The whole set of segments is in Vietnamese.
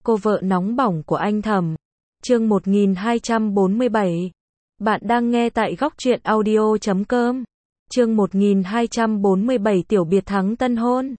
cô vợ nóng bỏng của anh Thẩm. Chương 1247. Bạn đang nghe tại góc truyện audio.com. Chương 1247 tiểu biệt thắng tân hôn.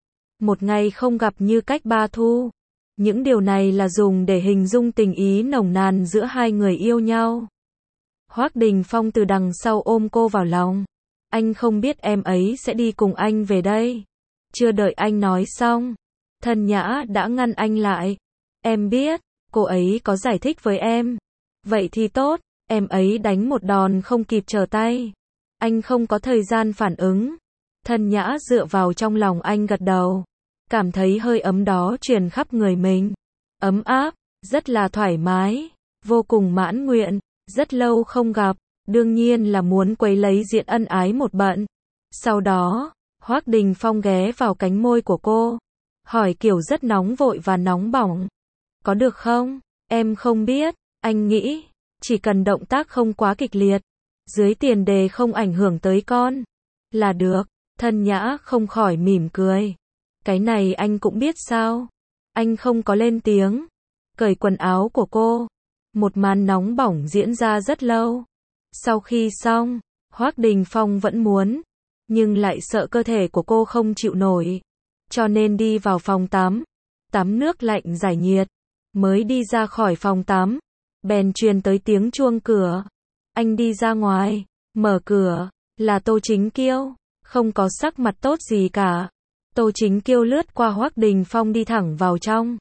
Một ngày không gặp như cách ba thu. Những điều này là dùng để hình dung tình ý nồng nàn giữa hai người yêu nhau. Hoác Đình Phong từ đằng sau ôm cô vào lòng. Anh không biết em ấy sẽ đi cùng anh về đây. Chưa đợi anh nói xong, Thân Nhã đã ngăn anh lại. Em biết, cô ấy có giải thích với em. Vậy thì tốt, em ấy đánh một đòn không kịp trở tay. Anh không có thời gian phản ứng. Thân Nhã dựa vào trong lòng anh gật đầu. Cảm thấy hơi ấm đó truyền khắp người mình. Ấm áp, rất là thoải mái, vô cùng mãn nguyện, rất lâu không gặp, đương nhiên là muốn quấy lấy diện ân ái một bận. Sau đó, Hoác Đình Phong ghé vào cánh môi của cô, hỏi kiểu rất nóng vội và nóng bỏng. Có được không? Em không biết, anh nghĩ, chỉ cần động tác không quá kịch liệt, dưới tiền đề không ảnh hưởng tới con, là được. Thân Nhã không khỏi mỉm cười. Cái này anh cũng biết sao? Anh không có lên tiếng, cởi quần áo của cô. Một màn nóng bỏng diễn ra rất lâu. Sau khi xong, Hoác Đình Phong vẫn muốn, nhưng lại sợ cơ thể của cô không chịu nổi, cho nên đi vào phòng tắm, tắm nước lạnh giải nhiệt. Mới đi ra khỏi phòng tắm, bèn truyền tới tiếng chuông cửa. Anh đi ra ngoài, mở cửa, là Tô Chính Kiêu, không có sắc mặt tốt gì cả. Tô Chính Kiêu lướt qua Hoác Đình Phong đi thẳng vào trong.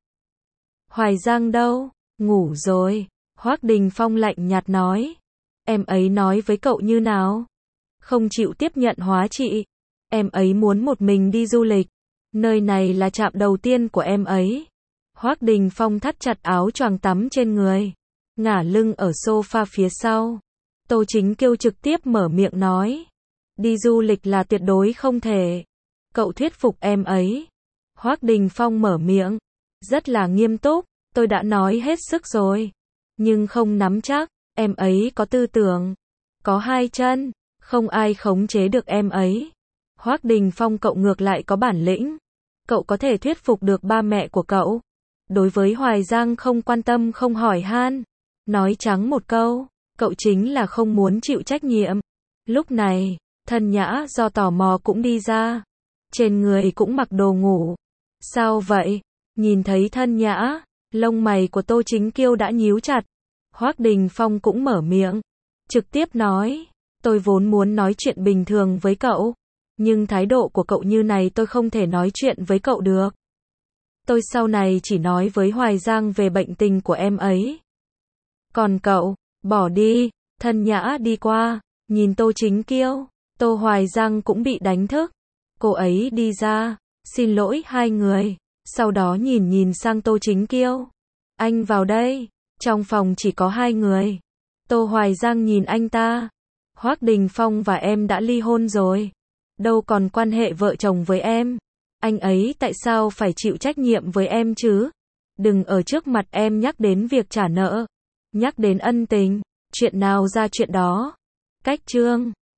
Hoài Giang đâu? Ngủ rồi. Hoác Đình Phong lạnh nhạt nói. Em ấy nói với cậu như nào? Không chịu tiếp nhận hóa trị. Em ấy muốn một mình đi du lịch. Nơi này là trạm đầu tiên của em ấy. Hoác Đình Phong thắt chặt áo choàng tắm trên người, ngả lưng ở sofa phía sau. Tô Chính Kiêu trực tiếp mở miệng nói. Đi du lịch là tuyệt đối không thể. Cậu thuyết phục em ấy. Hoác Đình Phong mở miệng, rất là nghiêm túc. Tôi đã nói hết sức rồi, nhưng không nắm chắc. Em ấy có tư tưởng, có hai chân, không ai khống chế được em ấy. Hoác Đình Phong, cậu ngược lại có bản lĩnh. Cậu có thể thuyết phục được ba mẹ của cậu. Đối với Hoài Giang không quan tâm không hỏi han. Nói trắng một câu, cậu chính là không muốn chịu trách nhiệm. Lúc này, Thân Nhã do tò mò cũng đi ra. Trên người cũng mặc đồ ngủ. Sao vậy? Nhìn thấy Thân Nhã, lông mày của Tô Chính Kiêu đã nhíu chặt. Hoác Đình Phong cũng mở miệng, trực tiếp nói. Tôi vốn muốn nói chuyện bình thường với cậu, nhưng thái độ của cậu như này tôi không thể nói chuyện với cậu được. Tôi sau này chỉ nói với Hoài Giang về bệnh tình của em ấy. Còn cậu, bỏ đi. Thân Nhã đi qua, nhìn Tô Chính Kiêu. Tô Hoài Giang cũng bị đánh thức. Cô ấy đi ra, xin lỗi hai người, sau đó nhìn sang Tô Chính Kiêu. Anh vào đây, trong phòng chỉ có hai người. Tô Hoài Giang nhìn anh ta. Hoác Đình Phong và em đã ly hôn rồi, đâu còn quan hệ vợ chồng với em. Anh ấy tại sao phải chịu trách nhiệm với em chứ? Đừng ở trước mặt em nhắc đến việc trả nợ, nhắc đến ân tình, chuyện nào ra chuyện đó. Cách chương